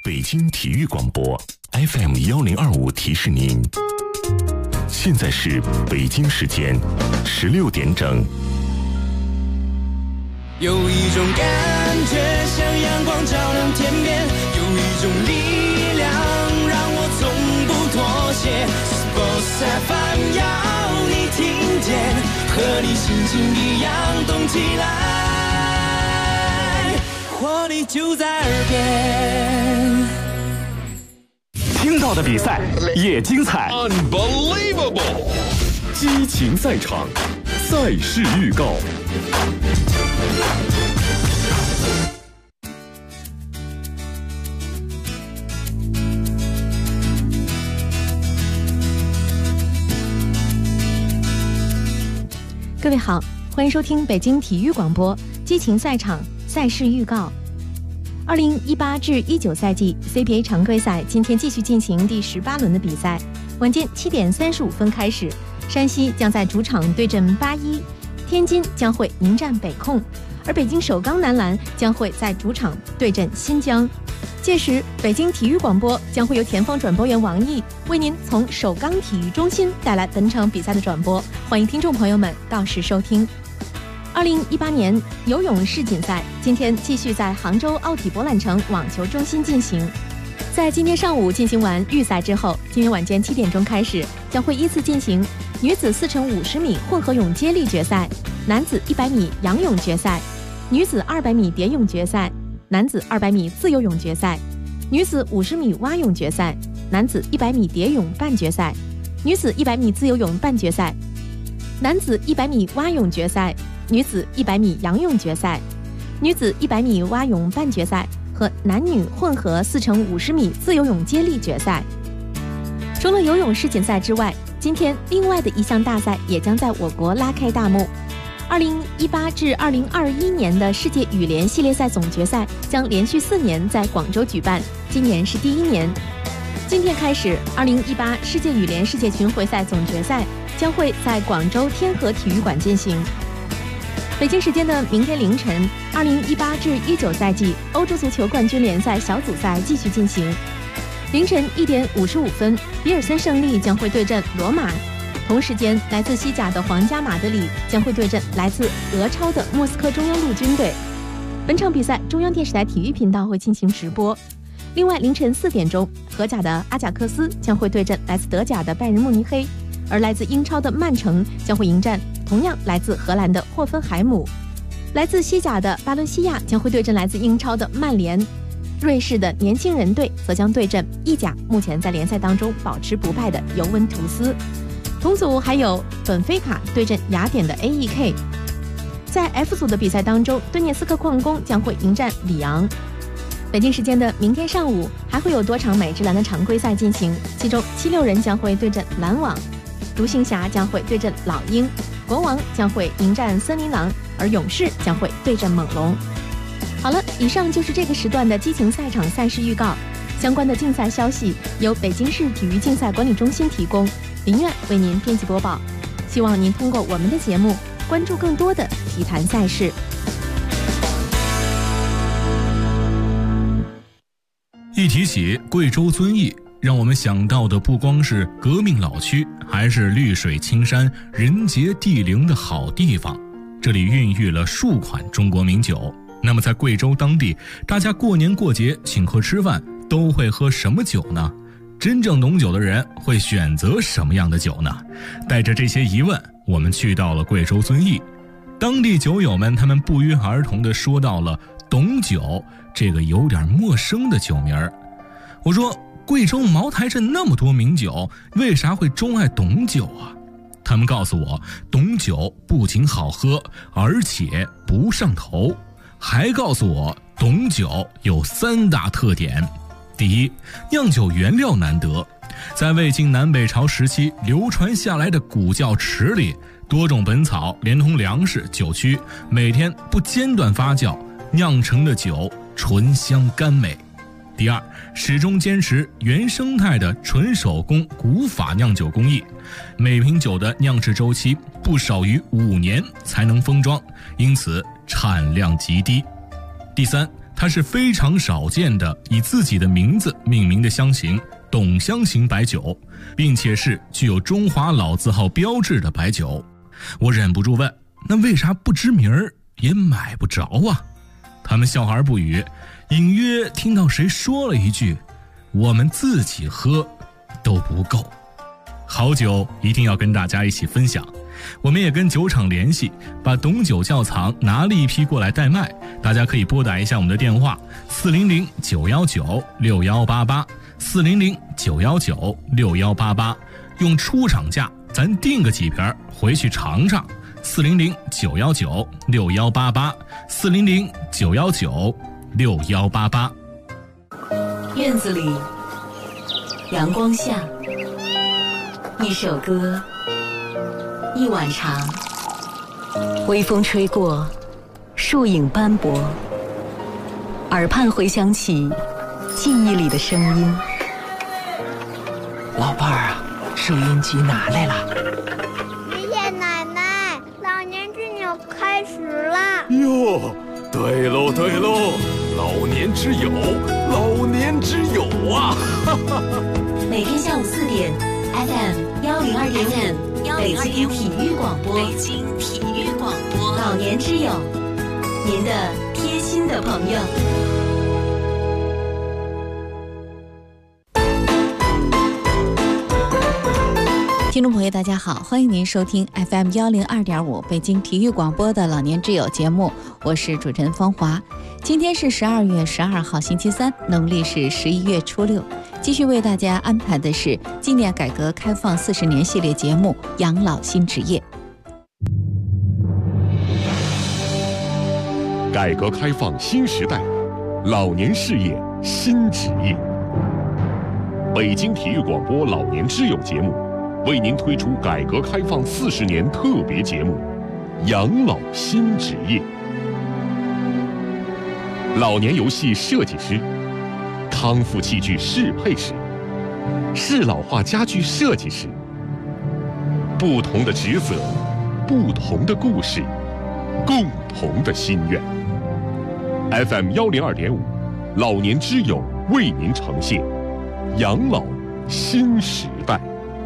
北京体育广播 FM1025提示您，现在是北京时间16点整。 有一种感觉像阳光照亮天边，有一种力量让我从不妥协。Sports FM 要你听见，和你心情一样动起来，活力就在耳边。 听到的比赛也精彩 Unbelievable 激情赛场，赛事预告。 各位好，欢迎收听北京体育广播激情赛场赛事预告。2018至19赛季 CBA 常规赛今天继续进行第18轮的比赛，晚间7点35分开始，山西将在主场对阵81，天津将会迎战北控，而北京首钢男篮将会在主场对阵新疆。届时北京体育广播将会由前方转播员王毅为您从首钢体育中心带来本场比赛的转播，欢迎听众朋友们到时收听。2018年游泳世锦赛今天继续在杭州奥体博览城网球中心进行。在今天上午进行完预赛之后，今天晚间7点钟开始，将会依次进行女子4×50米混合泳接力决赛、男子100米仰泳决赛、女子200米蝶泳决赛、男子200米自由泳决赛、女子50米蛙泳决赛、男子100米蝶泳半决赛、女子100米自由泳半决赛、男子100米蛙泳决赛、女子100米仰泳决赛、女子100米蛙泳半决赛和男女混合4×50米自由泳接力决赛。除了游泳世锦赛之外，今天另外的一项大赛也将在我国拉开大幕。2018至2021年的世界羽联系列赛总决赛将连续4年在广州举办，今年是第1年。今天开始，2018世界羽联世界巡回赛总决赛将会在广州天河体育馆进行。北京时间的明天凌晨，2018至19赛季欧洲足球冠军联赛小组赛继续进行。凌晨1点55分，比尔森胜利将会对阵罗马。同时间，来自西甲的皇家马德里将会对阵来自俄超的莫斯科中央陆军队。本场比赛中央电视台体育频道会进行直播。另外，凌晨4点钟，荷甲的阿贾克斯将会对阵来自德甲的拜仁慕尼黑，而来自英超的曼城将会迎战同样来自荷兰的霍芬海姆。来自西甲的巴伦西亚将会对阵来自英超的曼联。瑞士的年轻人队则将对阵意甲目前在联赛当中保持不败的尤文图斯。同组还有本菲卡对阵雅典的 AEK。 在 F 组的比赛当中，顿涅斯克矿工将会迎战里昂。北京时间的明天上午还会有多场美职篮的常规赛进行，其中76人将会对阵篮网，独行侠将会对阵老鹰，国王将会迎战森林狼，而勇士将会对阵猛龙。好了，以上就是这个时段的激情赛场赛事预告。相关的竞赛消息由北京市体育竞赛管理中心提供，林苑为您编辑播报。希望您通过我们的节目关注更多的体坛赛事。 一提起贵州遵义，让我们想到的不光是革命老区，还是绿水青山、人杰地灵的好地方。这里孕育了数款中国名酒。那么在贵州当地，大家过年过节请客吃饭都会喝什么酒呢？真正懂酒的人会选择什么样的酒呢？带着这些疑问，我们去到了贵州遵义。当地酒友们他们不约而同地说到了懂酒这个有点陌生的酒名儿。我说，贵州茅台镇那么多名酒，为啥会钟爱懂酒啊？他们告诉我，懂酒不仅好喝，而且不上头。还告诉我，懂酒有3大特点。第一，酿酒原料难得。在魏晋南北朝时期流传下来的古窖池里，多种本草连同粮食、酒曲，每天不间断发酵，酿成的酒醇香甘美。第二，始终坚持原生态的纯手工古法酿酒工艺，每瓶酒的酿制周期不少于5年才能封装，因此产量极低。第三， 它是非常少见的以自己的名字命名的香型董香型白酒，并且是具有中华老字号标志的白酒。我忍不住问，那为啥不知名儿也买不着啊？他们笑而不语，隐约听到谁说了一句，我们自己喝都不够。好酒一定要跟大家一起分享，我们也跟酒厂联系，把董酒窖藏拿了一批过来代卖，大家可以拨打一下我们的电话400-919-6188，400-919-6188，用出厂价咱订个几瓶回去尝尝。400-919-6188，400-919-6188。 院子里，阳光下，一首歌，一碗茶，微风吹过，树影斑驳，耳畔回响起记忆里的声音。 老伴儿啊，收音机拿来了。 爷爷奶奶，老年之友开始了。 哟，对喽对喽，老年之友，老年之友啊！ 每天下午4点 ，FM 102.5，北京体育广播，北京体育广播，老年之友，您的贴心的朋友。 听众朋友大家好，欢迎您收听 FM 102.5北京体育广播的老年之友节目，我是主持人方华。今天是12月12号星期三，农历是11月初6，继续为大家安排的是纪念改革开放40年系列节目《养老新职业》。 改革开放新时代，老年事业新职业。北京体育广播老年之友节目为您推出改革开放40年特别节目《养老新职业》。老年游戏设计师、康复器具适配师、适老化家具设计师，不同的职责，不同的故事，共同的心愿。FM 102.5，老年之友为您呈现《养老新时代》。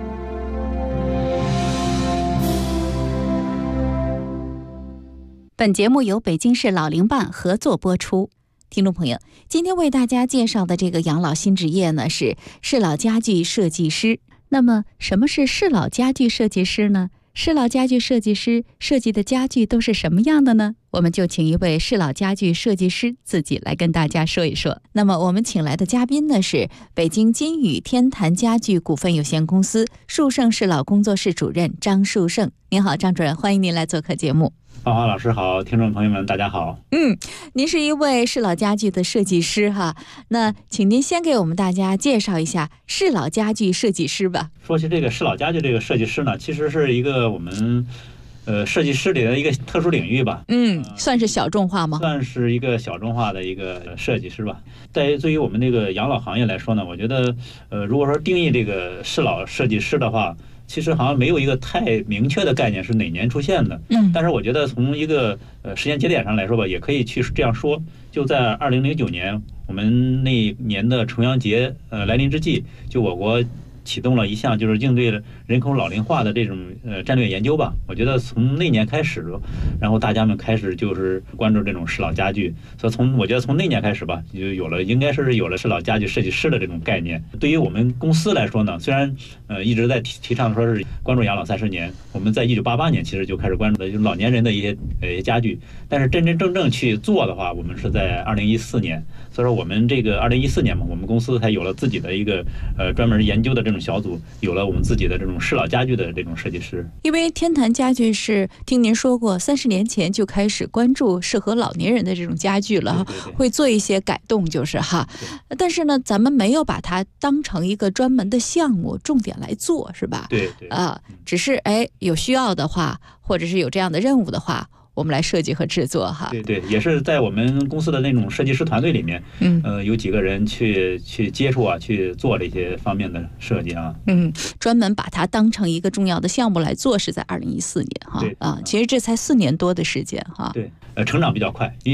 本节目由北京市老龄办合作播出。听众朋友，今天为大家介绍的这个养老新职业呢，是适老家具设计师。那么什么是适老家具设计师呢？适老家具设计师设计的家具都是什么样的呢？我们就请一位适老家具设计师自己来跟大家说一说。那么我们请来的嘉宾呢，是北京金宇天坛家具股份有限公司树盛适老工作室主任张树盛。您好，张主任，欢迎您来做客节目。 芳华老师好，听众朋友们大家好。 您是一位适老家具的设计师哈，那请您先给我们大家介绍一下适老家具设计师吧。 说起这个适老家具这个设计师呢，其实是一个我们设计师里的一个特殊领域吧。 算是小众化吗？ 算是一个小众化的一个设计师吧。对于我们这个养老行业来说呢，我觉得如果说定义这个适老设计师的话，其实好像没有一个太明确的概念是哪年出现的。但是我觉得从一个时间节点上来说吧，也可以去这样说，就在2009年我们那年的重阳节来临之际，就我国启动了一项就是应对人口老龄化的这种战略研究吧。我觉得从那年开始，然后大家们开始就是关注这种适老家具，所以我觉得从那年开始吧，就应该是有了适老家具设计师的这种概念。对于我们公司来说呢，虽然一直在提倡说是关注养老30年，我们在1988年其实就开始关注的就是老年人的一些家具，但是真真正正去做的话，我们是在2014年。所以说我们这个2014年嘛，我们公司才有了自己的一个专门研究的这种小组，有了我们自己的这种适老家具的这种设计师。 因为天坛家具是听您说过30年前就开始关注适合老年人的这种家具了， 对， 会做一些改动就是哈。但是呢，咱们没有把它当成一个专门的项目重点来做，是吧？ 对只是有需要的话，或者是有这样的任务的话，我们来设计和制作哈。 对，也是在我们公司的那种设计师团队里面，有几个人去接触去做这些方面的设计啊。 专门把它当成一个重要的项目来做，是在2014年哈。其实这才4年多的时间哈。 对，成长比较快，因为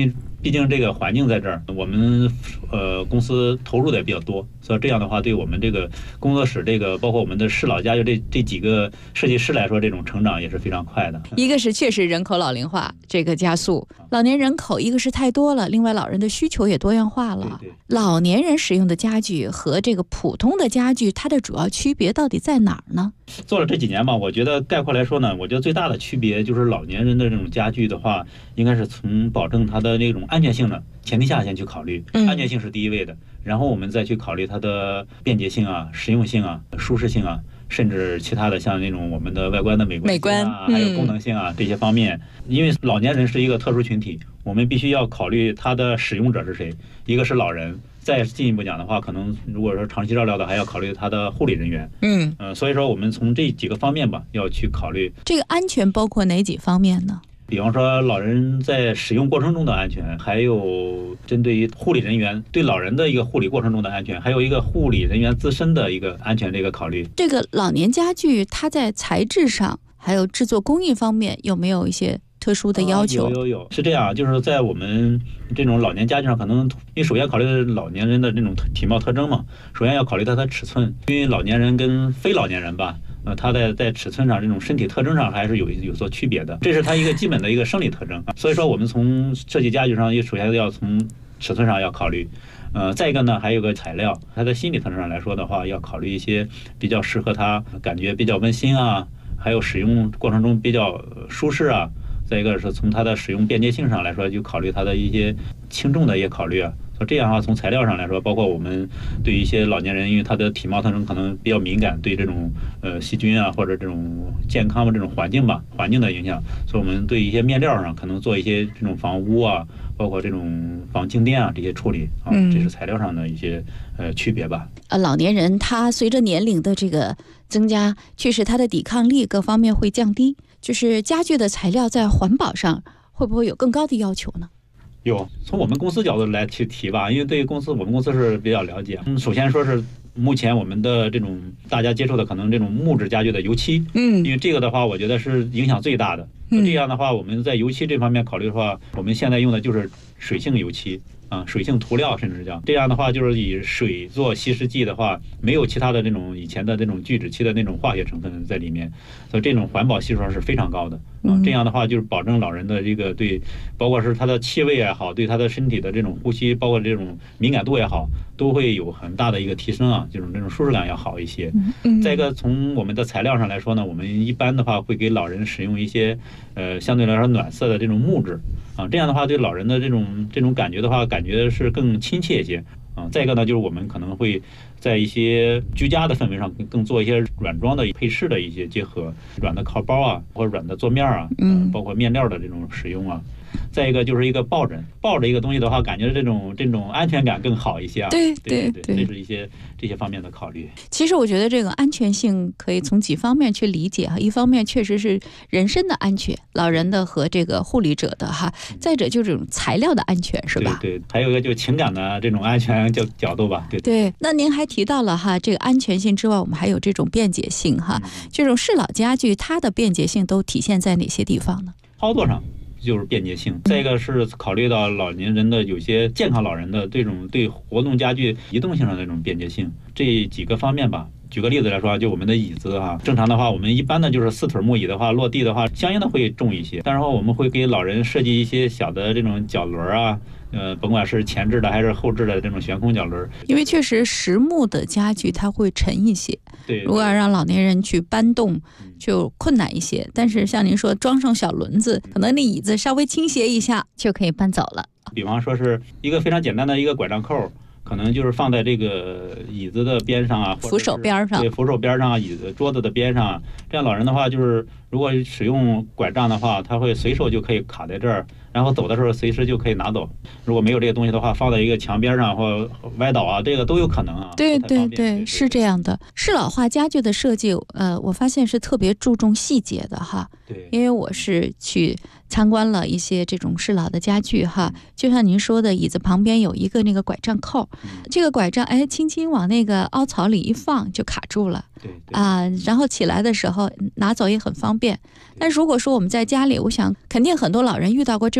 毕竟这个环境在这儿，我们公司投入的也比较多，所以这样的话，对我们这个工作室这个包括我们的适老家具这几个设计师来说，这种成长也是非常快的。 一个是确实人口老龄化这个加速，老年人口一个是太多了，另外老人的需求也多样化了。 对， 老年人使用的家具和这个普通的家具，它的主要区别到底在哪儿呢？ 做了这几年吧，我觉得概括来说呢，我觉得最大的区别就是老年人的这种家具的话，应该是从保证它的那种安全性的前提下先去考虑，安全性是第一位的，然后我们再去考虑它的便捷性啊、实用性啊、舒适性啊，甚至其他的像那种我们的外观的美观啊，还有功能性啊这些方面。因为老年人是一个特殊群体，我们必须要考虑他的使用者是谁，一个是老人。再进一步讲的话，可能如果说长期照料的，还要考虑他的护理人员。所以说我们从这几个方面吧，要去考虑。 这个安全包括哪几方面呢？ 比方说老人在使用过程中的安全，还有针对于护理人员对老人的一个护理过程中的安全，还有一个护理人员自身的一个安全的一个考虑。 这个老年家具它在材质上还有制作工艺方面有没有一些特殊的要求？ 有，是这样，就是在我们这种老年家具上，可能因为首先考虑老年人的这种体貌特征嘛，首先要考虑它的尺寸，因为老年人跟非老年人吧，它在尺寸上这种身体特征上还是有所区别的，这是它一个基本的一个生理特征。所以说我们从设计家具上，首先要从尺寸上要考虑。再一个呢，还有个材料，它的心理特征上来说的话，要考虑一些比较适合它感觉比较温馨啊，还有使用过程中比较舒适啊。再一个是从它的使用便捷性上来说，就考虑它的一些轻重的也考虑啊。所以这样的话，从材料上来说，包括我们对一些老年人，因为他的体貌特征可能比较敏感，对这种细菌啊或者这种健康的这种环境的影响，所以我们对一些面料上可能做一些这种防污啊，包括这种防静电啊这些处理啊，这是材料上的一些区别吧。 老年人他随着年龄的这个增加，确实他的抵抗力各方面会降低。就是家具的材料在环保上会不会有更高的要求呢？ 有，从我们公司角度来去提吧，因为对于我们公司是比较了解。首先说是目前我们的这种大家接触的可能这种木质家具的油漆，因为这个的话，我觉得是影响最大的。这样的话，我们在油漆这方面考虑的话，我们现在用的就是水性油漆。水性涂料，甚至是这样的话，就是以水做稀释剂的话，没有其他的这种以前的这种聚酯漆的那种化学成分在里面，所以这种环保系数是非常高的。这样的话就是保证老人的这个对，包括是他的气味也好，对他的身体的这种呼吸，包括这种敏感度也好，都会有很大的一个提升啊，这种舒适感要好一些。再一个，从我们的材料上来说呢，我们一般的话会给老人使用一些相对来说暖色的这种木质啊，这样的话对老人的这种感觉的话，感觉是更亲切一些啊。再一个呢，就是我们可能会在一些居家的氛围上更做一些软装的配饰的一些结合，软的靠包啊，或者软的桌面啊，包括面料的这种使用啊。再一个就是一个抱枕，抱着一个东西的话，感觉这种安全感更好一些啊。对，这是一些这些方面的考虑。 其实我觉得这个安全性可以从几方面去理解哈，一方面确实是人身的安全，老人的和这个护理者的哈，再者就是这种材料的安全，是吧？ 对，还有一个就是情感的这种安全角度吧。 对。那您还提到了哈，这个安全性之外，我们还有这种便捷性哈，这种适老家具它的便捷性都体现在哪些地方呢？ 操作上就是便捷性，再一个是考虑到老年人的有些健康老人的这种对活动家具移动性上的这种便捷性，这几个方面吧。举个例子来说，就我们的椅子哈，正常的话，我们一般的就是4腿木椅的话，落地的话，相应的会重一些。但是我们会给老人设计一些小的这种脚轮啊，甭管是前置的还是后置的这种悬空脚轮。 因为确实实木的家具它会沉一些， 对， 如果要让老年人去搬动就困难一些。但是像您说装上小轮子，可能那椅子稍微倾斜一下就可以搬走了。 比方说是一个非常简单的一个拐杖扣，可能就是放在这个椅子的边上啊， 扶手边上， 对，扶手边上啊，椅子桌子的边上啊，这样老人的话，就是如果使用拐杖的话，他会随手就可以卡在这儿，然后走的时候随时就可以拿走。如果没有这个东西的话，放在一个墙边上或歪倒啊，这个都有可能啊。 对，是这样的。适老化家具的设计，我发现是特别注重细节的哈。 对， 因为我是去参观了一些这种适老的家具哈，就像您说的，椅子旁边有一个那个拐杖扣，这个拐杖轻轻往那个凹槽里一放就卡住了。 对然后起来的时候拿走也很方便。但如果说我们在家里，我想肯定很多老人遇到过这种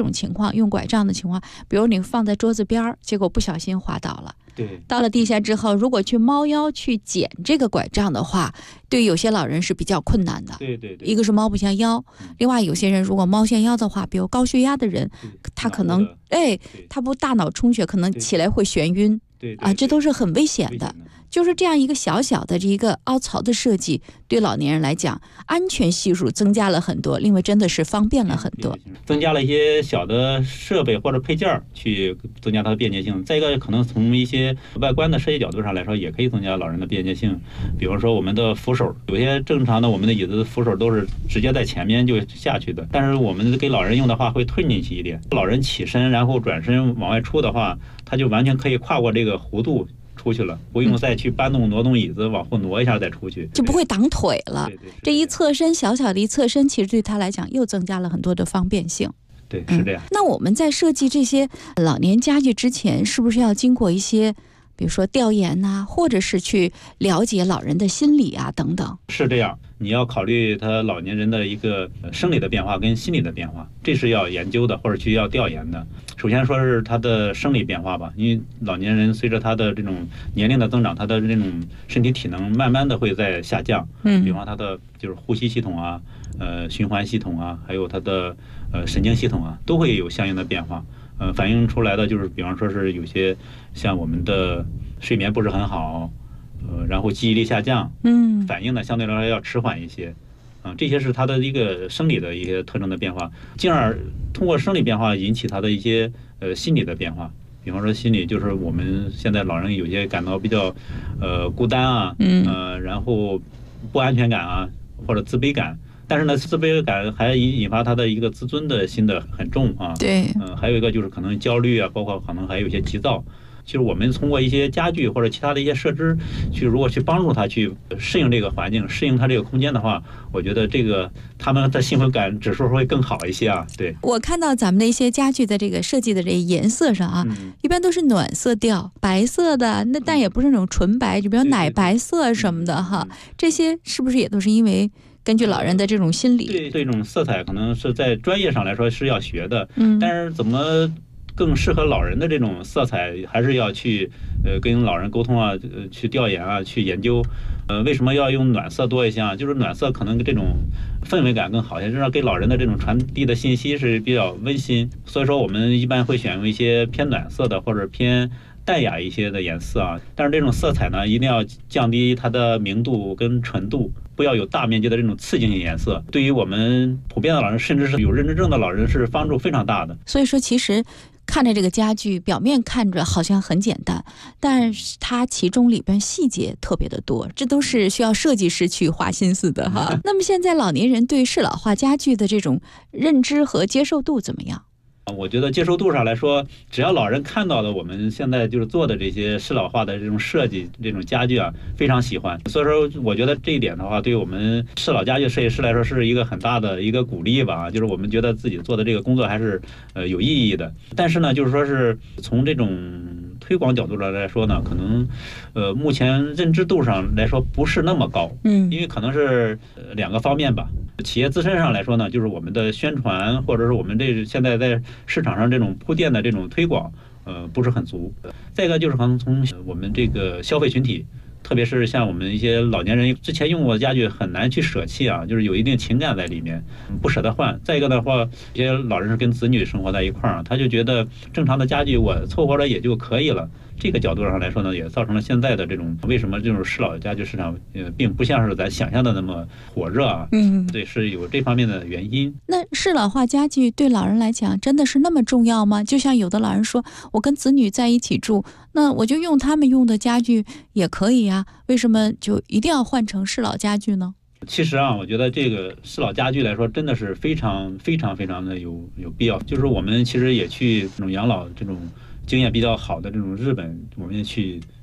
种情况，用拐杖的情况，比如你放在桌子边儿，结果不小心滑倒了。 对， 到了地下之后，如果去猫腰去捡这个拐杖的话，对有些老人是比较困难的。 对对对， 一个是猫不下腰，另外有些人如果猫下腰的话，比如高血压的人，他可能他不大脑充血，可能起来会眩晕。 对啊，这都是很危险的。就是这样一个小小的这一个凹槽的设计，对老年人来讲，安全系数增加了很多，另外真的是方便了很多， 增加了一些小的设备或者配件去增加它的便捷性。再一个，可能从一些外观的设计角度上来说，也可以增加老人的便捷性。比方说我们的扶手，有些正常的我们的椅子的扶手都是直接在前面就下去的，但是我们给老人用的话会退进去一点，老人起身然后转身往外出的话，他就完全可以跨过这个弧度出去了，不用再去搬动挪动椅子往后挪一下再出去， 就不会挡腿了。 对， 这一侧身，小小的一侧身，其实对他来讲又增加了很多的方便性。 对，是这样。 那我们在设计这些老年家具之前，是不是要经过一些，比如说调研呐，或者是去了解老人的心理啊等等？ 是这样，你要考虑他老年人的一个生理的变化跟心理的变化，这是要研究的或者去要调研的。首先说是他的生理变化吧，因为老年人随着他的这种年龄的增长，他的这种身体体能慢慢的会在下降。比方他的就是呼吸系统啊，循环系统啊，还有他的神经系统啊，都会有相应的变化。反映出来的就是，比方说是有些像我们的睡眠不是很好，然后记忆力下降，反应呢相对来说要迟缓一些，这些是它的一个生理的一些特征的变化，进而通过生理变化引起它的一些心理的变化。比方说心理就是我们现在老人有些感到比较孤单啊，然后不安全感啊，或者自卑感。但是呢，自卑感还引发他的一个自尊的心的很重啊。 对， 还有一个就是可能焦虑啊，包括可能还有一些急躁。就是我们通过一些家具或者其他的一些设置，如果去帮助他去适应这个环境，适应他这个空间的话，我觉得这个他们的幸福感指数会更好一些啊。对， 我看到咱们的一些家具的这个设计的这个颜色上啊，一般都是暖色调，白色的，那但也不是那种纯白，就比如奶白色什么的哈。这些是不是也都是因为根据老人的这种心理？ 对，这种色彩可能是在专业上来说是要学的，但是怎么更适合老人的这种色彩，还是要去跟老人沟通啊，去调研啊，去研究。为什么要用暖色多一些啊？就是暖色可能这种氛围感更好一些，让给老人的这种传递的信息是比较温馨。所以说我们一般会选用一些偏暖色的或者偏淡雅一些的颜色啊。但是这种色彩呢，一定要降低它的明度跟纯度，不要有大面积的这种刺激性颜色。对于我们普遍的老人，甚至是有认知症的老人，是帮助非常大的。 所以说，其实看着这个家具表面看着好像很简单，但是它其中里边细节特别的多，这都是需要设计师去花心思的哈。那么现在老年人对适老化家具的这种认知和接受度怎么样？ 我觉得接受度上来说，只要老人看到的我们现在就是做的这些适老化的这种设计、这种家具啊，非常喜欢。所以说，我觉得这一点的话，对于我们适老家具设计师来说，是一个很大的一个鼓励吧。就是我们觉得自己做的这个工作还是有意义的。但是呢，就是说是从这种推广角度上来说呢，可能目前认知度上来说不是那么高。因为可能是两个方面吧。企业自身上来说呢，就是我们的宣传或者是我们这现在在市场上这种铺垫的这种推广，不是很足。再一个就是可能从我们这个消费群体，特别是像我们一些老年人之前用过的家具很难去舍弃啊，就是有一定情感在里面，不舍得换。再一个的话，一些老人是跟子女生活在一块儿，他就觉得正常的家具我凑合着也就可以了。这个角度上来说呢，也造成了现在的这种为什么这种适老家具市场并不像是咱想象的那么火热啊。对，是有这方面的原因。 那适老化家具对老人来讲真的是那么重要吗？就像有的老人说，我跟子女在一起住，那我就用他们用的家具也可以啊，为什么就一定要换成适老家具呢？ 其实啊，我觉得这个适老家具来说，真的是非常非常非常的有必要。就是我们其实也去这种养老这种经验比较好的这种日本，我们也去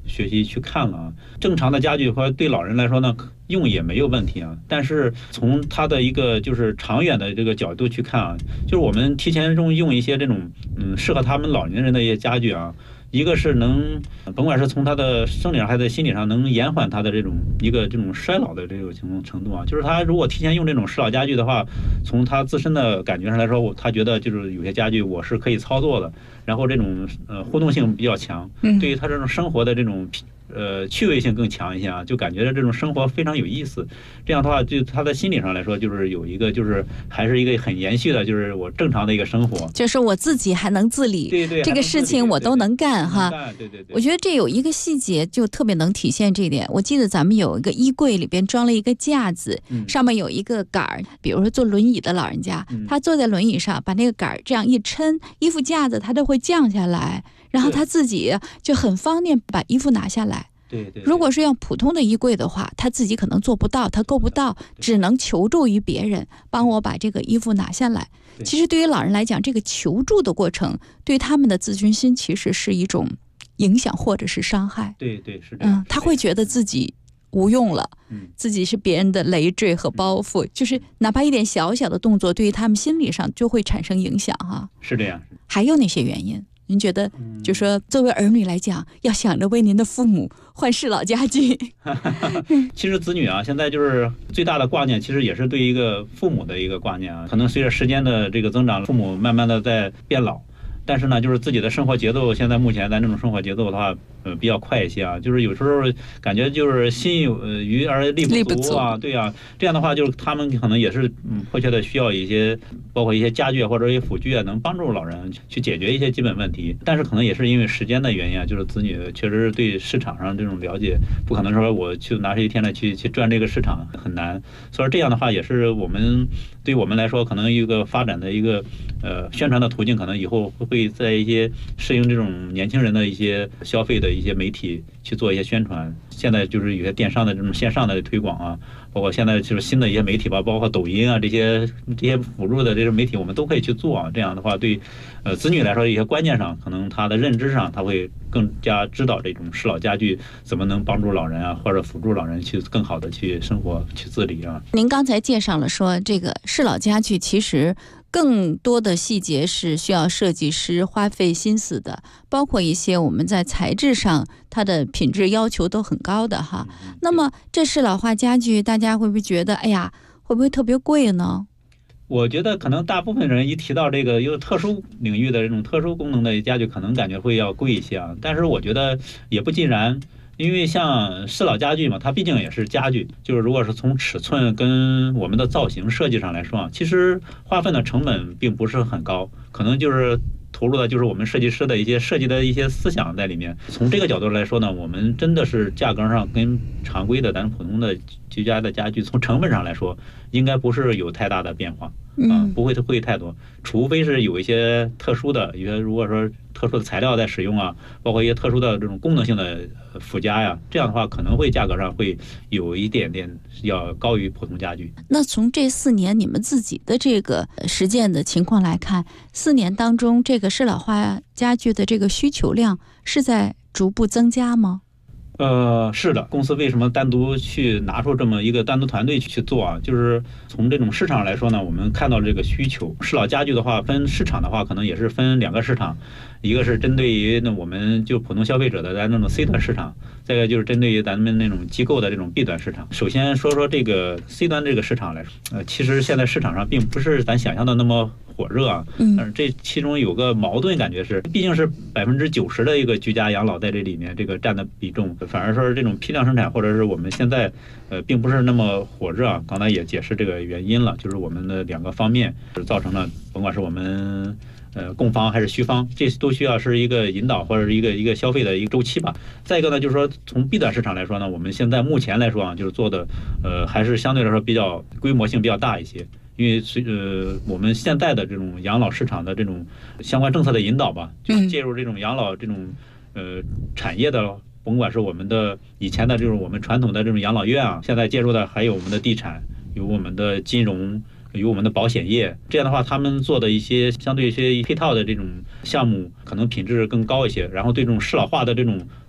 学习去看了啊。正常的家具和对老人来说呢，用也没有问题啊。但是从它的一个就是长远的这个角度去看啊，就是我们提前中用一些这种适合他们老年人的一些家具啊。一个是能，甭管是从他的生理上还是心理上，能延缓他的这种衰老的这种程度啊。就是他如果提前用这种适老家具的话，从他自身的感觉上来说，他觉得就是有些家具我是可以操作的，然后这种互动性比较强，对于他这种生活的这种趣味性更强一些啊，就感觉这种生活非常有意思。这样的话，就他的心理上来说，就是有一个就是还是一个很延续的，就是我正常的一个生活， 就是我自己还能自理， 对， 这个事情我都能干哈。 对。 我觉得这有一个细节就特别能体现这一点。我记得咱们有一个衣柜里边装了一个架子，上面有一个杆儿，比如说坐轮椅的老人家，他坐在轮椅上，把那个杆儿这样一抻，衣服架子他都会降下来，然后他自己就很方便把衣服拿下来。 对。 如果是用普通的衣柜的话，他自己可能做不到，他够不到，只能求助于别人帮我把这个衣服拿下来。其实对于老人来讲，这个求助的过程对他们的自尊心其实是一种影响或者是伤害。 对，是这样。 他会觉得自己无用了，自己是别人的累赘和包袱，就是哪怕一点小小的动作，对于他们心理上就会产生影响哈。 是这样。 还有哪些原因？您觉得，就说作为儿女来讲，要想着为您的父母换适老家具。 其实子女啊，现在就是最大的挂念，其实也是对一个父母的一个挂念啊。可能随着时间的这个增长，父母慢慢的在变老。但是呢，就是自己的生活节奏，现在目前咱这种生活节奏的话，比较快一些啊。就是有时候感觉就是心有余而力不足啊，对啊。这样的话，就是他们可能也是迫切的需要一些，包括一些家具或者一些辅具啊，能帮助老人去解决一些基本问题。但是可能也是因为时间的原因啊，就是子女确实对市场上这种了解，不可能说我去拿这一天来去赚这个市场很难。所以这样的话，也是我们对我们来说，可能一个发展的一个宣传的途径，可能以后会在一些适应这种年轻人的一些消费的一些媒体去做一些宣传。现在就是有些电商的这种线上的推广啊，包括现在就是新的一些媒体吧，包括抖音啊这些辅助的这些媒体，我们都可以去做啊。这样的话，对子女来说，一些观念上，可能他的认知上，他会更加知道这种适老家具怎么能帮助老人啊，或者辅助老人去更好的去生活、去自理啊。 您刚才介绍了说，这个适老家具其实更多的细节是需要设计师花费心思的，包括一些我们在材质上它的品质要求都很高的哈。那么这适老化家具，大家会不会觉得，哎呀，会不会特别贵呢？ 我觉得可能大部分人一提到这个有特殊领域的这种特殊功能的家具，可能感觉会要贵一些啊。但是我觉得也不尽然。因为像适老家具嘛，它毕竟也是家具，就是如果是从尺寸跟我们的造型设计上来说啊，其实花费的成本并不是很高，可能就是投入的就是我们设计师的一些设计的一些思想在里面。从这个角度来说呢，我们真的是价格上跟常规的咱普通的居家的家具，从成本上来说，应该不是有太大的变化。不会贵太多，除非是有一些特殊的，有些如果说特殊的材料在使用啊，包括一些特殊的这种功能性的附加呀，这样的话可能会价格上会有一点点要高于普通家具。 那从这4年你们自己的这个实践的情况来看，4年当中这个适老化家具的这个需求量是在逐步增加吗？ 是的，公司为什么单独去拿出这么一个单独团队去做啊？就是从这种市场来说呢，我们看到这个需求，适老家具的话，分市场的话，可能也是分2个市场，一个是针对于我们就普通消费者的咱那种 C 端市场，再一个就是针对于咱们那种机构的这种 B 端市场。首先说这个 C 端这个市场来说，其实现在市场上并不是咱想象的那么火热啊。但是这其中有个矛盾，感觉是，毕竟是90%的一个居家养老在这里面，这个占的比重，反而说是这种批量生产或者是我们现在并不是那么火热啊。刚才也解释这个原因了，就是我们的2个方面造成了，甭管是我们供方还是需方，这都需要是一个引导或者是一个消费的一个周期吧。再一个呢，就是说从 B 端市场来说呢，我们现在目前来说啊，就是做的还是相对来说比较规模性比较大一些。因为我们现在的这种养老市场的这种相关政策的引导吧，就是介入这种养老这种产业的，甭管是我们的以前的这种我们传统的这种养老院啊，现在介入的还有我们的地产，有我们的金融，有我们的保险业。这样的话，他们做的一些相对一些配套的这种项目，可能品质更高一些，然后对这种适老化的这种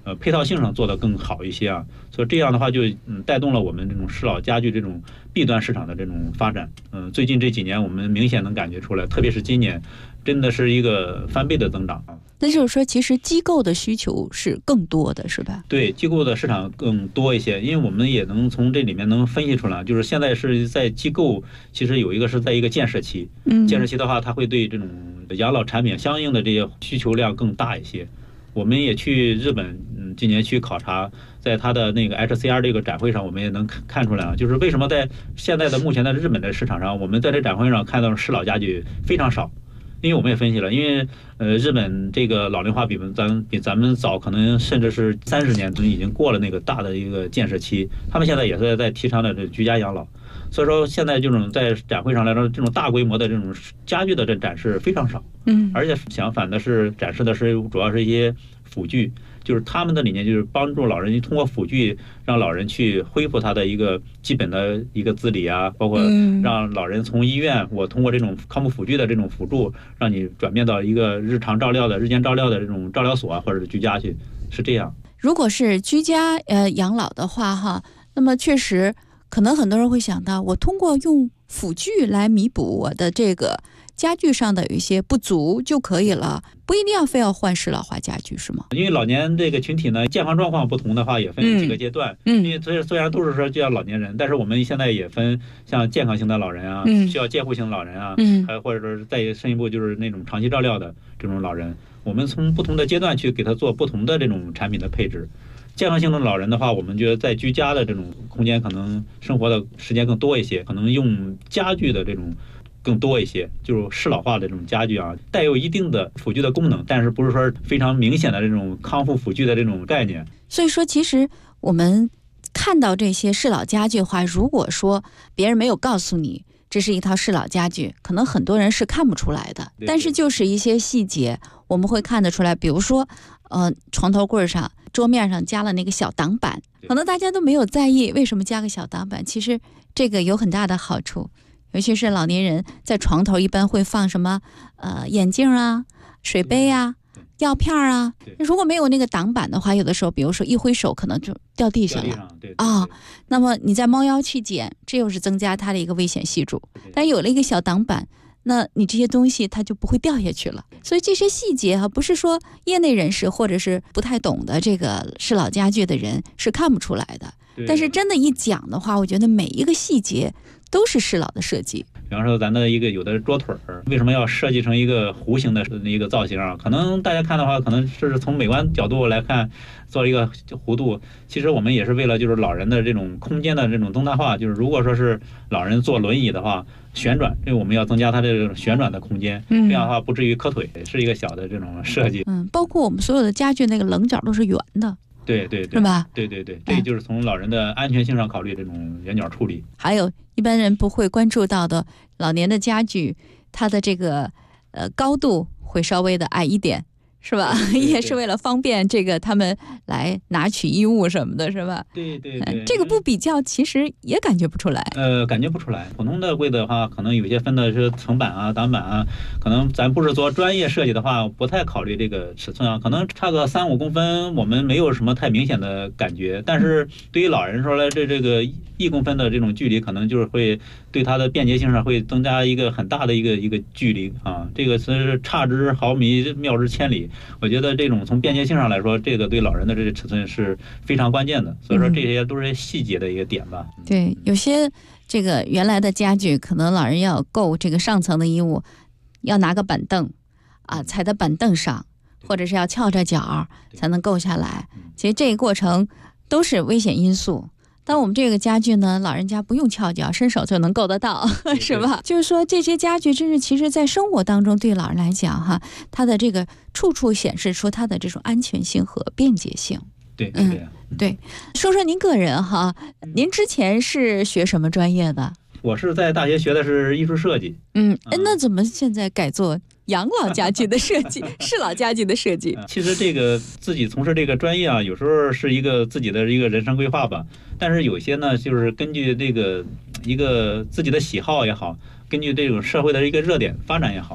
配套性上做得更好一些啊，所以这样的话就带动了我们这种适老家具这种 B 端市场的这种发展。最近这几年我们明显能感觉出来，特别是今年，真的是一个翻倍的增长。 那就是说，其实机构的需求是更多的，是吧？ 对，机构的市场更多一些，因为我们也能从这里面能分析出来，就是现在是在机构，其实有一个是在一个建设期，建设期的话，它会对这种养老产品相应的这些需求量更大一些。我们也去日本，今年去考察，在它的那个 HCR 这个展会上，我们也能看出来啊，就是为什么在现在的目前的日本的市场上，我们在这展会上看到适老家具非常少。因为我们也分析了，因为日本这个老龄化比咱们早，可能甚至是30年都已经过了那个大的一个建设期，他们现在也是在提倡的这居家养老，所以说现在这种在展会上来说，这种大规模的这种家具的这展示非常少，而且相反的是展示的是主要是一些辅具。就是他们的理念就是帮助老人通过辅具让老人去恢复他的一个基本的一个自理啊，包括让老人从医院我通过这种康复辅具的这种辅助，让你转变到一个日间照料的这种照料所啊，或者是居家去，是这样。 如果是居家养老的话哈，那么确实可能很多人会想到，我通过用辅具来弥补我的这个家具上的有一些不足就可以了，不一定要非要换适老化家具，是吗？ 因为老年这个群体呢，健康状况不同的话，也分几个阶段。因为虽然都是说叫老年人，但是我们现在也分像健康型的老人啊，需要监护型老人啊，还或者说是再深一步就是那种长期照料的这种老人，我们从不同的阶段去给他做不同的这种产品的配置。健康性的老人的话，我们觉得在居家的这种空间可能生活的时间更多一些，可能用家具的这种更多一些，就是适老化的这种家具啊，带有一定的辅具的功能，但是不是说非常明显的这种康复辅具的这种概念。 所以说其实我们看到这些适老家具的话，如果说别人没有告诉你这是一套适老家具，可能很多人是看不出来的。但是就是一些细节我们会看得出来，比如说床头柜上桌面上加了那个小挡板，可能大家都没有在意为什么加个小挡板，其实这个有很大的好处。尤其是老年人在床头一般会放什么眼镜啊、水杯啊、药片啊，如果没有那个挡板的话，有的时候比如说一挥手可能就掉地上了啊。那么你在猫腰去捡，这又是增加它的一个危险系数。但有了一个小挡板，那你这些东西它就不会掉下去了。所以这些细节不是说业内人士或者是不太懂的这个适老家具的人是看不出来的。但是真的一讲的话，我觉得每一个细节都是适老的设计。 比方说咱的一个有的桌腿为什么要设计成一个弧形的一个造型啊？可能大家看的话，可能是从美观角度来看做一个弧度，其实我们也是为了就是老人的这种空间的这种增大化，就是如果说是老人坐轮椅的话，旋转，这个我们要增加它这种旋转的空间，这样的话不至于磕腿，是一个小的这种设计。 包括我们所有的家具那个棱角都是圆的。 对对对， 是吧？ 对对对，这就是从老人的安全性上考虑这种圆角处理。 还有一般人不会关注到的，老年的家具，它的这个高度会稍微的矮一点，是吧？对对对，也是为了方便这个他们来拿取衣物什么的，是吧？ 对对对， 这个不比较其实也感觉不出来。 感觉不出来。普通的柜子的话，可能有些分的是层板啊、挡板啊，可能咱不是做专业设计的话，不太考虑这个尺寸啊，可能差个3-5公分，我们没有什么太明显的感觉。但是对于老人说来，这个1公分的这种距离，可能就是会对它的便捷性上会增加一个很大的一个距离啊。这个是差之毫米，谬之千里。我觉得这种从便捷性上来说，这个对老人的这个尺寸是非常关键的。所以说这些都是细节的一个点吧。 对，有些这个原来的家具，可能老人要够这个上层的衣物，要拿个板凳啊，踩在板凳上，或者是要翘着脚才能够下来。其实这个过程都是危险因素。但我们这个家具呢，老人家不用翘脚，伸手就能够得到，是吧？就是说这些家具真是其实在生活当中对老人来讲它的这个处处显示出它的这种安全性和便捷性。 对， 对。说说您个人您之前是学什么专业的？ 我是在大学学的是艺术设计。 那怎么现在改做养老家具的设计、适老家具的设计？ 其实这个自己从事这个专业有时候是一个自己的一个人生规划吧。但是有些呢，就是根据这个一个自己的喜好也好，根据这种社会的一个热点发展也好，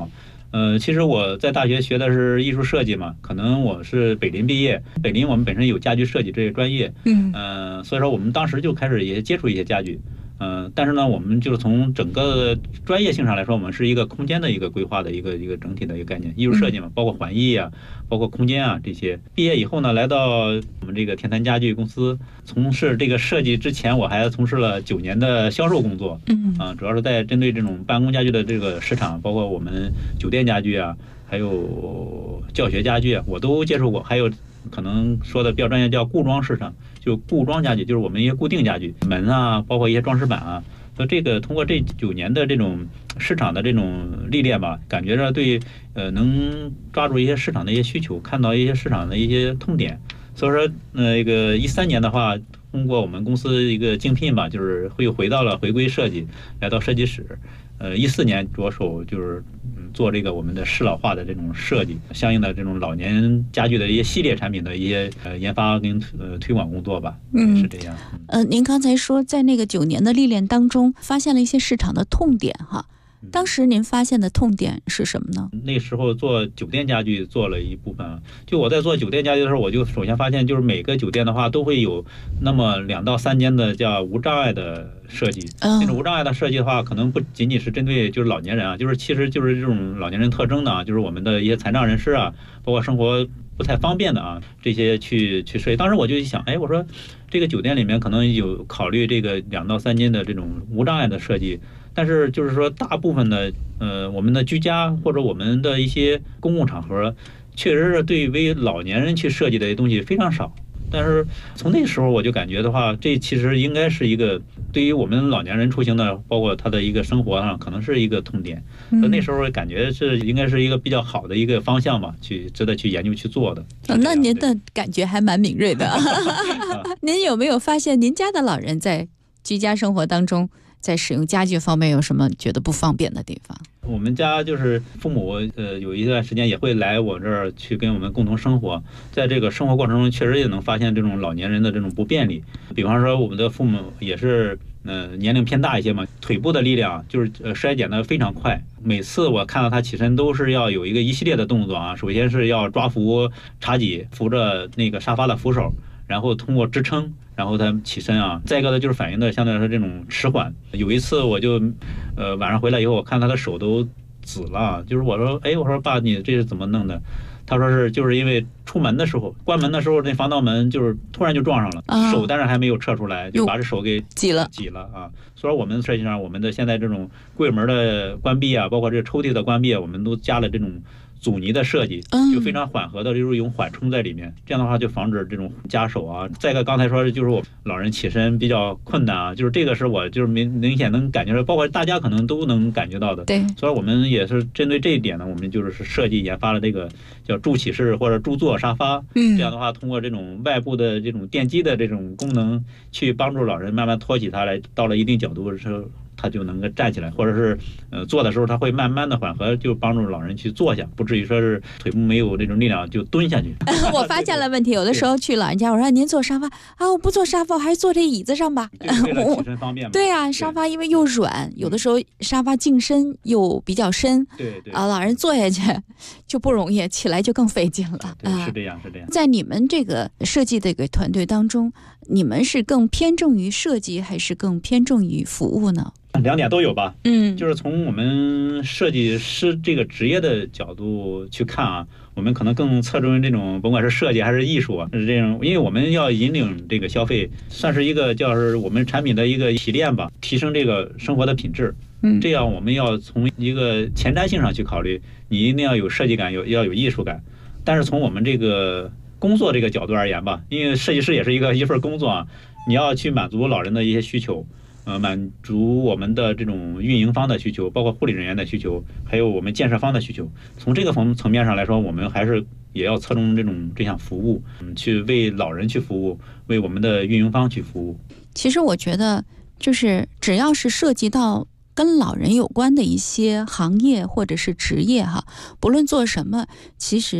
其实我在大学学的是艺术设计嘛，可能我是北林毕业，北林我们本身有家具设计这些专业，所以说我们当时就开始也接触一些家具。但是呢，我们就是从整个专业性上来说，我们是一个空间的一个规划的一个整体的一个概念，艺术设计嘛，包括环艺啊，包括空间啊这些。毕业以后呢，来到我们这个天坛家具公司从事这个设计之前，我还从事了9年的销售工作。主要是在针对这种办公家具的这个市场，包括我们酒店家具啊，还有教学家具啊，我都接触过。还有可能说的比较专业叫固装市场，就固装家具，就是我们一些固定家具，门啊，包括一些装饰板啊。所以这个通过这9年的这种市场的这种历练吧，感觉着对能抓住一些市场的一些需求，看到一些市场的一些痛点。所以说那个13年的话，通过我们公司一个竞聘吧，就是回到了回归设计，来到设计室。14年着手就是做这个我们的适老化的这种设计，相应的这种老年家具的一些系列产品的一些研发跟推广工作吧。是这样。 您刚才说在那个9年的历练当中，发现了一些市场的痛点哈。当时您发现的痛点是什么呢？ 那时候做酒店家具做了一部分，就我在做酒店家具的时候，我就首先发现，就是每个酒店的话都会有那么2到3间的叫无障碍的设计。那种无障碍的设计的话，可能不仅仅是针对就是老年人啊，就是其实就是这种老年人特征的啊，就是我们的一些残障人士啊，包括生活不太方便的啊，这些去设计。当时我就一想，我说这个酒店里面可能有考虑这个2到3间的这种无障碍的设计。但是就是说，大部分的我们的居家或者我们的一些公共场合，确实是对为老年人去设计的东西非常少。但是从那时候我就感觉的话，这其实应该是一个对于我们老年人出行的，包括他的一个生活上，可能是一个痛点。那时候感觉是应该是一个比较好的一个方向吧，值得去研究去做的。 那您的感觉还蛮敏锐的。您有没有发现您家的老人在居家生活当中，在使用家具方面有什么觉得不方便的地方？ 我们家就是父母有一段时间也会来我这儿去跟我们共同生活，在这个生活过程中确实也能发现这种老年人的这种不便利。比方说我们的父母也是年龄偏大一些嘛，腿部的力量就是衰减的非常快。每次我看到他起身都是要有一系列的动作啊，首先是要抓扶茶几，扶着那个沙发的扶手，然后通过支撑，然后他起身啊。再一个呢，就是反映的相对来说这种迟缓。有一次我就晚上回来以后，我看他的手都紫了，就是我说爸，你这是怎么弄的？他说就是因为出门的时候，关门的时候那防盗门就是突然就撞上了，手但是还没有撤出来，就把这手给挤了啊。所以我们设计上，我们的现在这种柜门的关闭啊，包括这抽屉的关闭，我们都加了这种阻尼的设计，就非常缓和的，就是有缓冲在里面。这样的话就防止这种夹手啊。再一个刚才说就是我老人起身比较困难啊，就是这个是我就是明显能感觉到，包括大家可能都能感觉到的。 对， 所以我们也是针对这一点呢，我们就是设计研发了这个叫助起式或者助坐沙发。这样的话通过这种外部的这种电机的这种功能，去帮助老人慢慢托起它来，到了一定角度的时候他就能够站起来，或者是坐的时候他会慢慢的缓和，就帮助老人去坐下，不至于说是腿部没有这种力量就蹲下去。 我发现了问题，有的时候去老人家，我说您坐沙发啊，我不坐沙发，我还是坐这椅子上吧。 为了起身方便嘛。 对啊，沙发因为又软，有的时候沙发净身又比较深， 对啊，老人坐下去就不容易，起来就更费劲了。 是这样。 在你们这个设计的一个团队当中，你们是更偏重于设计，还是更偏重于服务呢 ？2点都有吧。就是从我们设计师这个职业的角度去看啊，我们可能更侧重于这种甭管是设计还是艺术啊，是这种，因为我们要引领这个消费，算是一个叫是我们产品的一个提炼吧，提升这个生活的品质。这样我们要从一个前瞻性上去考虑，你一定要有设计感，要有艺术感。但是从我们这个工作这个角度而言吧，因为设计师也是一份工作啊，你要去满足老人的一些需求。满足我们的这种运营方的需求，包括护理人员的需求，还有我们建设方的需求。从这个层面上来说，我们还是也要侧重这项服务，去为老人去服务，为我们的运营方去服务。 其实我觉得，就是只要是涉及到跟老人有关的一些行业或者是职业哈，不论做什么，其实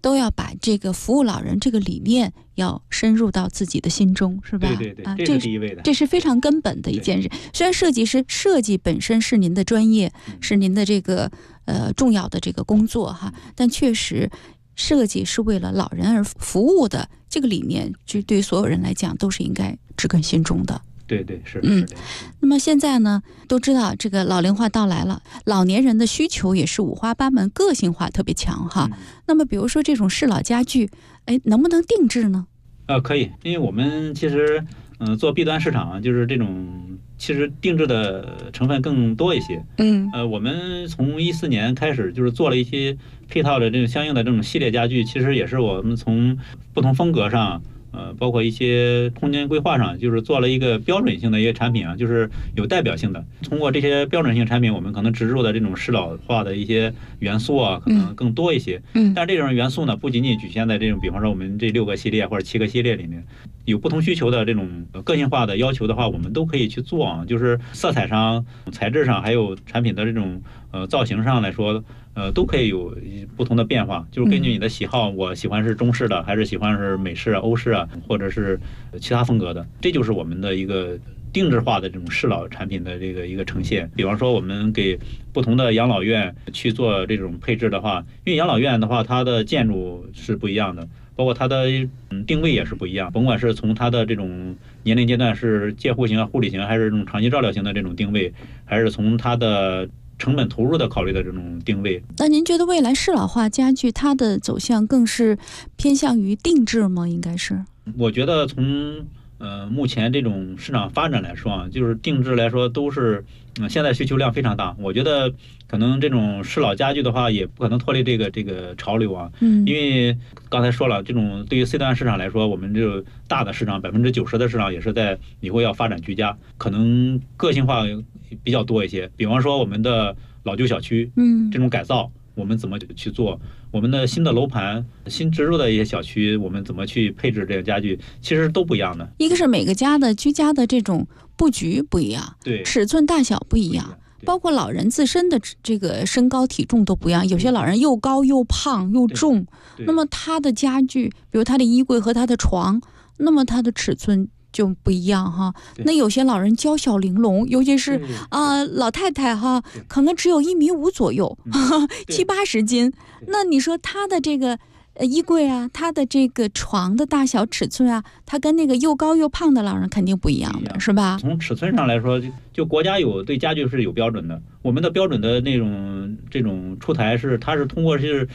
都要把这个服务老人这个理念要深入到自己的心中，是吧？ 对对对，这是第一位的， 这是非常根本的一件事。虽然设计师设计本身是您的专业，是您的这个重要的这个工作哈，但确实设计是为了老人而服务的这个理念，就对所有人来讲都是应该植根心中的。 对对是。 那么现在呢，都知道这个老龄化到来了，老年人的需求也是五花八门，个性化特别强哈。那么比如说这种适老家具，能不能定制呢？ 可以，因为我们其实做 B 端市场，就是这种其实定制的成分更多一些。我们从14年开始就是做了一些配套的这种相应的这种系列家具，其实也是我们从不同风格上。包括一些空间规划上，就是做了一个标准性的一些产品啊，就是有代表性的。通过这些标准性产品，我们可能植入的这种适老化的一些元素啊，可能更多一些。但这种元素呢，不仅仅局限在这种，比方说我们这6个系列或者7个系列里面，有不同需求的这种个性化的要求的话，我们都可以去做啊。就是色彩上、材质上，还有产品的这种造型上来说。都可以有不同的变化，就是根据你的喜好，我喜欢是中式的，还是喜欢是美式啊、欧式啊，或者是其他风格的，这就是我们的一个定制化的这种适老产品的这个一个呈现。比方说，我们给不同的养老院去做这种配置的话，因为养老院的话，它的建筑是不一样的，包括它的定位也是不一样，甭管是从它的这种年龄阶段是介护型啊、护理型，还是这种长期照料型的这种定位，还是从它的成本投入的考虑的这种定位。 那您觉得未来适老化家具它的走向更是偏向于定制吗？应该是， 我觉得从目前这种市場发展来说啊，就是定制来说都是现在需求量非常大。我觉得可能这种适老家具的话，也不可能脱离这个潮流啊。因为刚才说了，这种对于 C 端市场来说，我们这大的市场90%的市场也是在以后要发展居家，可能个性化比较多一些。比方说我们的老旧小区，这种改造。我们怎么去做？我们的新的楼盘、新植入的一些小区，我们怎么去配置这个家具？其实都不一样的。 一个是每个家的居家的这种布局不一样， 对， 尺寸大小不一样，包括老人自身的这个身高体重都不一样。有些老人又高又胖又重，那么他的家具，比如他的衣柜和他的床，那么他的尺寸就不一样哈。那有些老人娇小玲珑，尤其是老太太哈，可能只有1.5米左右，70-80斤。那你说他的这个衣柜啊，他的这个床的大小尺寸啊，他跟那个又高又胖的老人肯定不一样的，是吧？ 从尺寸上来说，就国家对家具是有标准的。我们的标准的那种这种出台它是通过是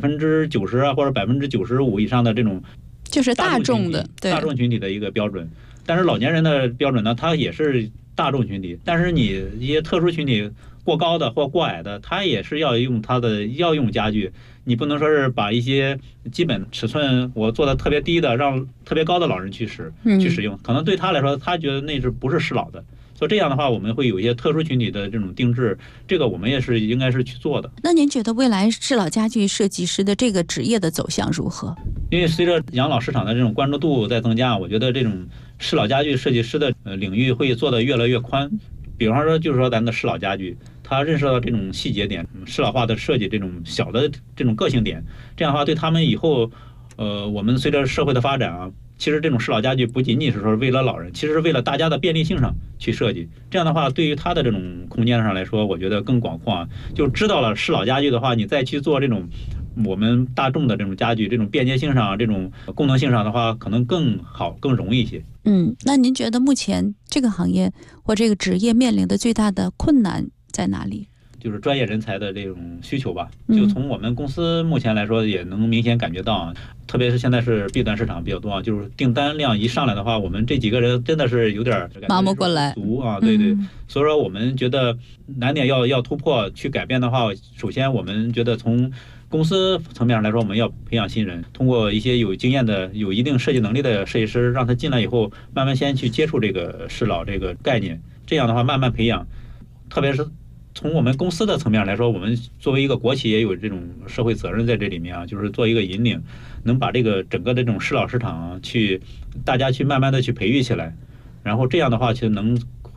90%啊或者95%以上的这种。 就是大众的大众群体的一个标准，但是老年人的标准呢，它也是大众群体，但是你一些特殊群体过高的或过矮的，它也是要用家具，你不能说是把一些基本尺寸我做的特别低的，让特别高的老人去使用，可能对他来说，他觉得那是不是适老的。所以这样的话，我们会有一些特殊群体的这种定制，这个我们也是应该是去做的。 那您觉得未来适老家具设计师的这个职业的走向如何？ 因为随着养老市场的这种关注度在增加，我觉得这种适老家具设计师的领域会做得越来越宽。比方说，就是说咱们的适老家具，他认识到这种细节点，适老化的设计这种小的这种个性点，这样的话对他们以后，我们随着社会的发展啊。其实这种适老家具不仅仅是说为了老人，其实是为了大家的便利性上去设计。这样的话，对于他的这种空间上来说，我觉得更广阔啊。就知道了适老家具的话，你再去做这种我们大众的这种家具，这种便捷性上、这种功能性上的话，可能更好、更容易一些。 那您觉得目前这个行业或这个职业面临的最大的困难在哪里？ 就是专业人才的这种需求吧。就从我们公司目前来说，也能明显感觉到，特别是现在是 B 端市场比较多啊，就是订单量一上来的话，我们这几个人真的是有点忙不过来啊。对，所以说我们觉得难点要突破去改变的话，首先我们觉得从公司层面上来说，我们要培养新人，通过一些有经验的、有一定设计能力的设计师，让他进来以后，慢慢先去接触这个适老这个概念，这样的话慢慢培养，特别是。从我们公司的层面来说，我们作为一个国企也有这种社会责任在这里面啊，就是做一个引领，能把这个整个的这种适老市场大家去慢慢的去培育起来，然后这样的话就能会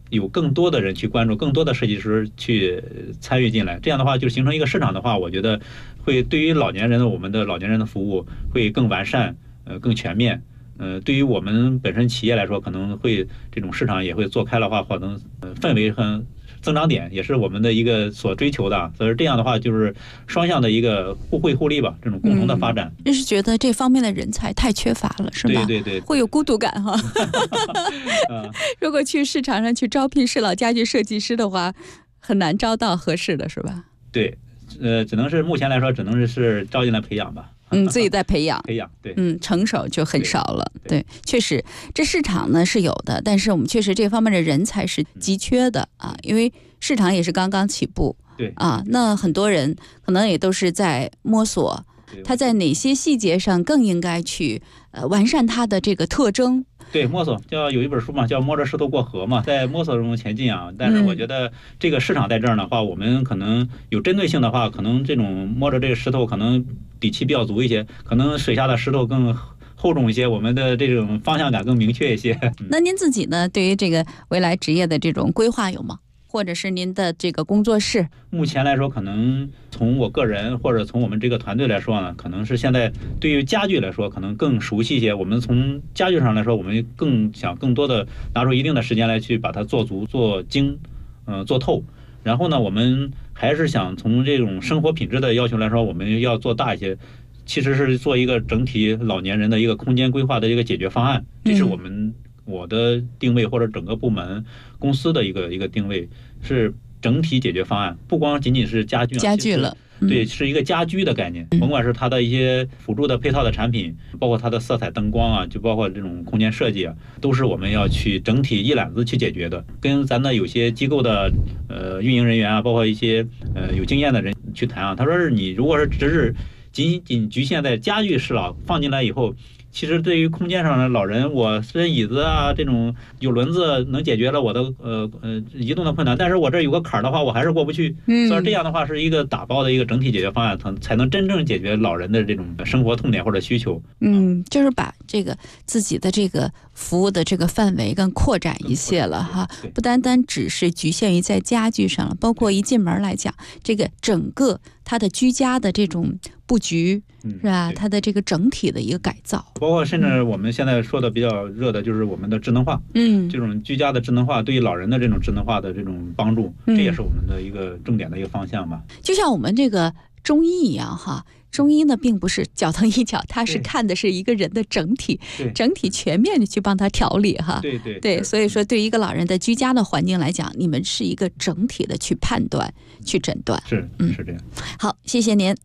有更多的人去关注，更多的设计师去参与进来，这样的话就形成一个市场的话，我觉得会对于我们的老年人的服务会更完善，更全面。对于我们本身企业来说，可能会这种市场也会做开了话，可能氛围和增长点也是我们的一个所追求的。所以这样的话就是双向的一个互惠互利吧，这种共同的发展。 就是觉得这方面的人才太缺乏了，是吧？ 对对对， 会有孤独感哈。如果去市场上去招聘适老家具设计师的话，很难招到合适的，是吧？ 对，只能是目前来说，只能是招进来培养吧。 自己在培养， 对， 成熟就很少了。对，确实，这市场呢是有的，但是我们确实这方面的人才是急缺的啊，因为市场也是刚刚起步。 对啊，那很多人可能也都是在摸索，他在哪些细节上更应该去完善它的这个特征。 对，摸索叫有一本书嘛，叫摸着石头过河嘛，在摸索中前进啊。但是我觉得这个市场在这儿的话，我们可能有针对性的话，可能这种摸着这个石头可能底气比较足一些，可能水下的石头更厚重一些，我们的这种方向感更明确一些。 那您自己呢，对于这个未来职业的这种规划有吗？或者是您的这个工作室？ 目前来说，可能从我个人或者从我们这个团队来说呢，可能是现在对于家具来说可能更熟悉一些。我们从家具上来说，我们更想更多的拿出一定的时间来去把它做足、做精、做透。然后呢，我们还是想从这种生活品质的要求来说，我们要做大一些，其实是做一个整体老年人的一个空间规划的一个解决方案。这是我的定位，或者整个部门公司的一个定位，是整体解决方案，不光仅仅是家具了。 对，是一个家居的概念，甭管是它的一些辅助的配套的产品，包括它的色彩灯光啊，就包括这种空间设计啊，都是我们要去整体一揽子去解决的。跟咱的有些机构的运营人员啊，包括一些有经验的人去谈啊，他说是你如果是只是仅仅局限在家具适老放进来以后，其实对于空间上的老人，我虽然椅子啊这种有轮子能解决了我的移动的困难，但是我这有个坎儿的话，我还是过不去。所以这样的话是一个打包的一个整体解决方案，才能真正解决老人的这种生活痛点或者需求。 就是把这个自己的这个服务的这个范围更扩展一些了哈，不单单只是局限于在家具上了，包括一进门来讲，这个整个它的居家的这种布局。是吧？它的这个整体的一个改造， 包括甚至我们现在说的比较热的就是我们的智能化，这种居家的智能化对于老人的这种智能化的这种帮助，这也是我们的一个重点的一个方向吧。 就像我们这个中医一样哈，中医呢并不是脚疼一脚，它是看的是一个人的整体，整体全面的去帮他调理哈。对，所以说对于一个老人的居家的环境来讲，你们是一个整体的去判断、去诊断。 是这样。 好，谢谢您。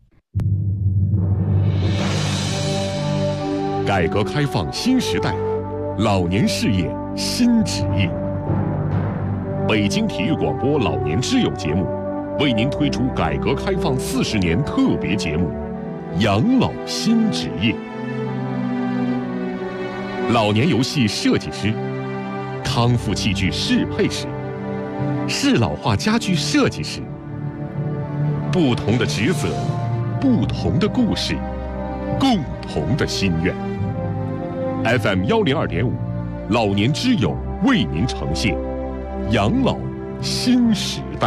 改革开放新时代，老年事业新职业。北京体育广播老年之友节目为您推出改革开放40年特别节目《养老新职业》。老年游戏设计师、康复器具适配师、适老化家具设计师，不同的职责，不同的故事，共同的心愿。FM 102.5，老年之友为您呈现养老新时代。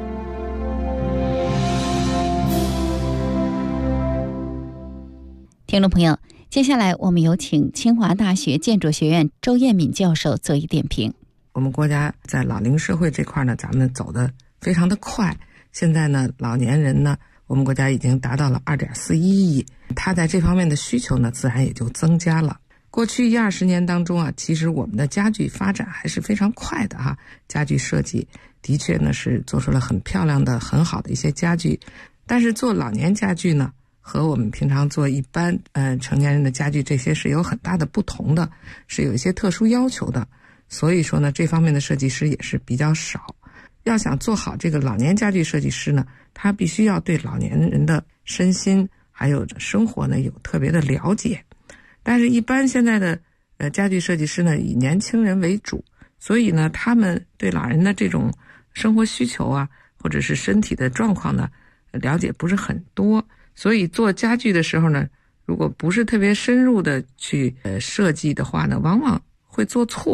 听众朋友，接下来我们有请清华大学建筑学院周彦敏教授做一点评。 我们国家在老龄社会这块呢，咱们走得非常的快。现在呢，老年人呢，我们国家已经达到了2.41亿，他在这方面的需求呢，自然也就增加了。过去10-20年当中啊，其实我们的家具发展还是非常快的哈。家具设计的确呢是做出了很漂亮的、很好的一些家具，但是做老年家具呢，和我们平常做一般成年人的家具这些是有很大的不同的，是有一些特殊要求的。所以说呢，这方面的设计师也是比较少。要想做好这个老年家具设计师呢，他必须要对老年人的身心还有生活呢有特别的了解。但是一般现在的家具设计师呢以年轻人为主，所以呢他们对老人的这种生活需求啊，或者是身体的状况呢了解不是很多，所以做家具的时候呢，如果不是特别深入的去设计的话呢，往往会做错。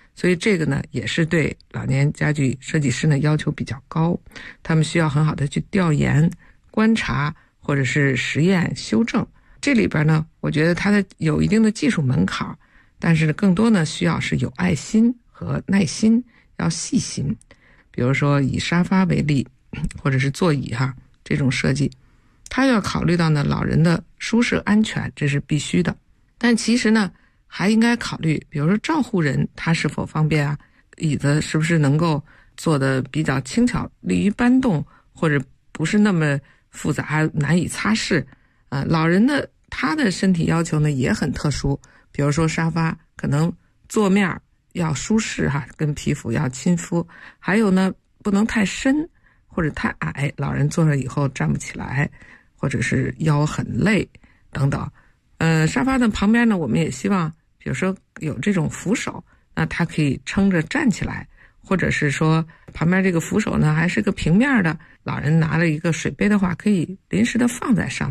所以这个呢也是对老年家具设计师呢要求比较高，他们需要很好的去调研、观察或者是实验修正。这里边呢我觉得它的有一定的技术门槛，但是更多呢需要是有爱心和耐心，要细心。比如说以沙发为例，或者是座椅这种设计，它要考虑到呢老人的舒适安全，这是必须的。但其实呢还应该考虑，比如说照护人他是否方便椅子是不是能够做得比较轻巧，利于搬动，或者不是那么复杂难以擦拭。老人的他的身体要求呢也很特殊，比如说沙发可能坐面要舒适跟皮肤要亲肤，还有呢不能太深或者太矮，老人坐上以后站不起来，或者是腰很累等等。沙发的旁边呢我们也希望比如说有这种扶手，那它可以撑着站起来，或者是说旁边这个扶手呢还是个平面的，老人拿了一个水杯的话可以临时的放在上面。